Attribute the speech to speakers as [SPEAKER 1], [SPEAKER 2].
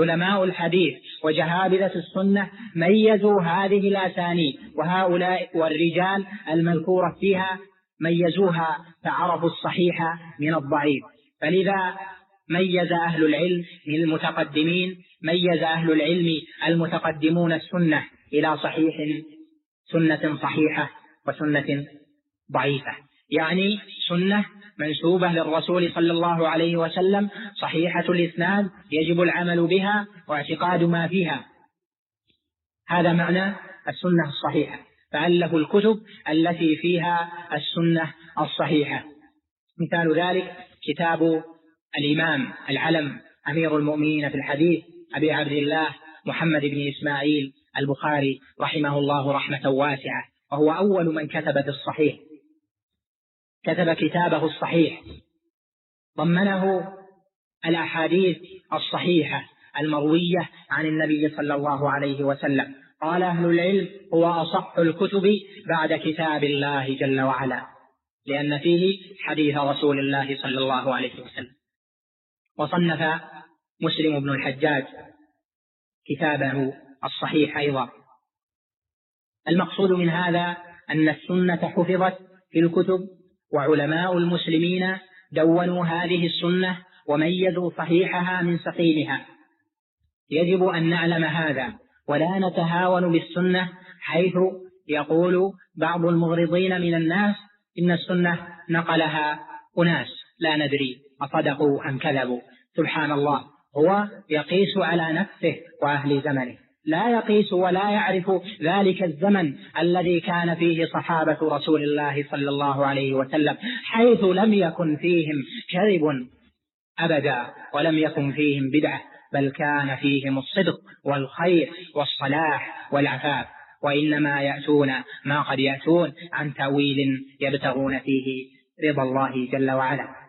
[SPEAKER 1] علماء الحديث وجهابذة السنة ميزوا هذه الأسانيد، وهؤلاء والرجال المذكورة فيها ميزوها فعرفوا الصحيح من الضعيف. فلذا ميز أهل العلم من المتقدمين، ميز أهل العلم المتقدمون السنة إلى سنة صحيحة وسنة ضعيفة، يعني سنة منسوبة للرسول صلى الله عليه وسلم صحيحة الإسناد يجب العمل بها واعتقاد ما فيها، هذا معنى السنة الصحيحة. فألفوا الكتب التي فيها السنة الصحيحة. مثال ذلك كتاب الإمام العلم أمير المؤمنين في الحديث أبي عبد الله محمد بن إسماعيل البخاري رحمه الله رحمة واسعة، وهو أول من كتب في الصحيح، كتب كتابه الصحيح ضمنه الأحاديث الصحيحة المروية عن النبي صلى الله عليه وسلم. قال أهل العلم هو أصح الكتب بعد كتاب الله جل وعلا، لأن فيه حديث رسول الله صلى الله عليه وسلم. وصنف مسلم بن الحجاج كتابه الصحيح أيضا. المقصود من هذا أن السنة حفظت في الكتب، وعلماء المسلمين دونوا هذه السنة وميزوا صحيحها من سقيمها. يجب أن نعلم هذا ولا نتهاون بالسنة، حيث يقول بعض المغرضين من الناس إن السنة نقلها أناس لا ندري أصدقوا أم كذبوا. سبحان الله، هو يقيس على نفسه وأهل زمنه، لا يقيس ولا يعرف ذلك الزمن الذي كان فيه صحابة رسول الله صلى الله عليه وسلم، حيث لم يكن فيهم كذب أبدا، ولم يكن فيهم بدعة، بل كان فيهم الصدق والخير والصلاح والعفاف. وإنما يأتون ما قد يأتون عن تأويل يبتغون فيه رضا الله جل وعلا.